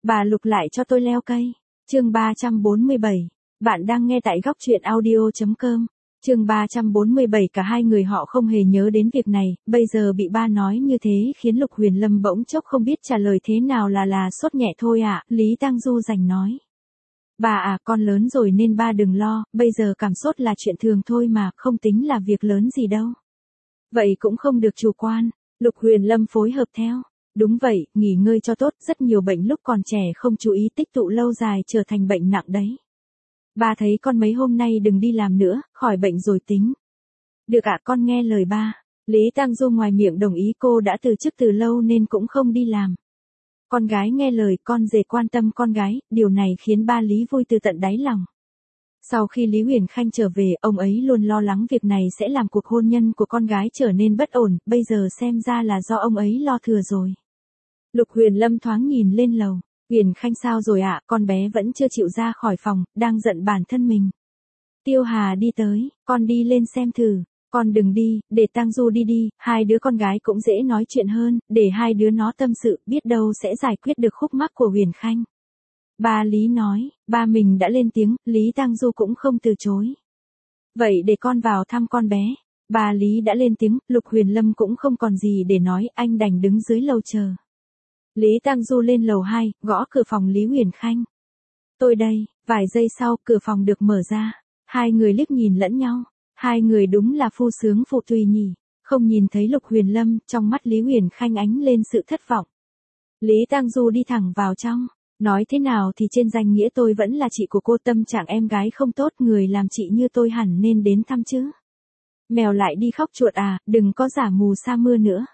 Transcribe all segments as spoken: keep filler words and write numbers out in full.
Bà Lục lại cho tôi leo cây. Chương ba trăm bốn mươi bảy. Bạn đang nghe tại góc truyện audio chấm com. Chương ba trăm bốn mươi bảy. Cả hai người họ không hề nhớ đến việc này, bây giờ bị ba nói như thế khiến Lục Huyền Lâm bỗng chốc không biết trả lời thế nào là là sốt nhẹ thôi ạ, à, Lý Tang Du rành nói. Bà à, con lớn rồi nên ba đừng lo, bây giờ cảm sốt là chuyện thường thôi mà, không tính là việc lớn gì đâu. Vậy cũng không được chủ quan, Lục Huyền Lâm phối hợp theo. Đúng vậy, nghỉ ngơi cho tốt, rất nhiều bệnh lúc còn trẻ không chú ý tích tụ lâu dài trở thành bệnh nặng đấy. Ba thấy con mấy hôm nay đừng đi làm nữa, khỏi bệnh rồi tính. Được ạ, con nghe lời ba. Lý Tang Du ngoài miệng đồng ý, cô đã từ chức từ lâu nên cũng không đi làm. Con gái nghe lời, con rể quan tâm con gái, điều này khiến ba Lý vui từ tận đáy lòng. Sau khi Lý Huyền Khanh trở về, ông ấy luôn lo lắng việc này sẽ làm cuộc hôn nhân của con gái trở nên bất ổn, bây giờ xem ra là do ông ấy lo thừa rồi. Lục Huyền Lâm thoáng nhìn lên lầu. Huyền Khanh sao rồi ạ, à? Con bé vẫn chưa chịu ra khỏi phòng, đang giận bản thân mình. Tiêu Hà đi tới, con đi lên xem thử. Con đừng đi, để Tang Du đi đi, hai đứa con gái cũng dễ nói chuyện hơn, để hai đứa nó tâm sự, biết đâu sẽ giải quyết được khúc mắc của Huyền Khanh. Ba Lý nói, ba mình đã lên tiếng, Lý Tang Du cũng không từ chối. Vậy để con vào thăm con bé. Ba Lý đã lên tiếng, Lục Huyền Lâm cũng không còn gì để nói, anh đành đứng dưới lầu chờ. Lý Tang Du lên lầu hai, gõ cửa phòng Lý Huyền Khanh. Tôi đây, vài giây sau, cửa phòng được mở ra. Hai người liếc nhìn lẫn nhau. Hai người đúng là phu sướng phụ tùy nhỉ. Không nhìn thấy Lục Huyền Lâm, trong mắt Lý Huyền Khanh ánh lên sự thất vọng. Lý Tang Du đi thẳng vào trong. Nói thế nào thì trên danh nghĩa tôi vẫn là chị của cô, tâm trạng em gái không tốt, người làm chị như tôi hẳn nên đến thăm chứ. Mèo lại đi khóc chuột à, đừng có giả mù sa mưa nữa.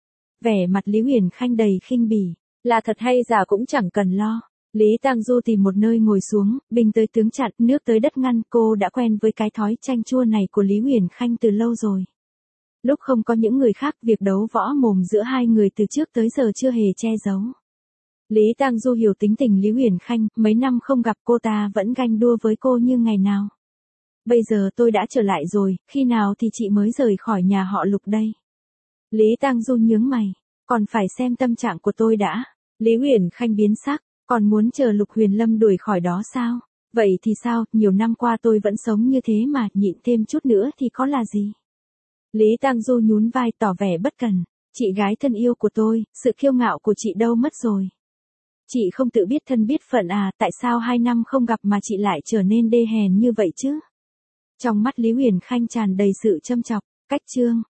Vẻ mặt Lý Huyền Khanh đầy khinh bỉ, là thật hay giả cũng chẳng cần lo. Lý Tang Du tìm một nơi ngồi xuống, binh tới tướng chặn, nước tới đất ngăn, cô đã quen với cái thói chanh chua này của Lý Huyền Khanh từ lâu rồi. Lúc không có những người khác, việc đấu võ mồm giữa hai người từ trước tới giờ chưa hề che giấu. Lý Tang Du hiểu tính tình Lý Huyền Khanh, mấy năm không gặp cô ta vẫn ganh đua với cô như ngày nào. Bây giờ tôi đã trở lại rồi, khi nào thì chị mới rời khỏi nhà họ Lục đây? Lý Tang Du nhướng mày, còn phải xem tâm trạng của tôi đã. Lý Huyền Khanh biến sắc, còn muốn chờ Lục Huyền Lâm đuổi khỏi đó sao? Vậy thì sao, nhiều năm qua tôi vẫn sống như thế mà, nhịn thêm chút nữa thì có là gì? Lý Tang Du nhún vai tỏ vẻ bất cần. Chị gái thân yêu của tôi, sự kiêu ngạo của chị đâu mất rồi? Chị không tự biết thân biết phận à, tại sao hai năm không gặp mà chị lại trở nên đê hèn như vậy chứ? Trong mắt Lý Huyền Khanh tràn đầy sự châm chọc, cách chương.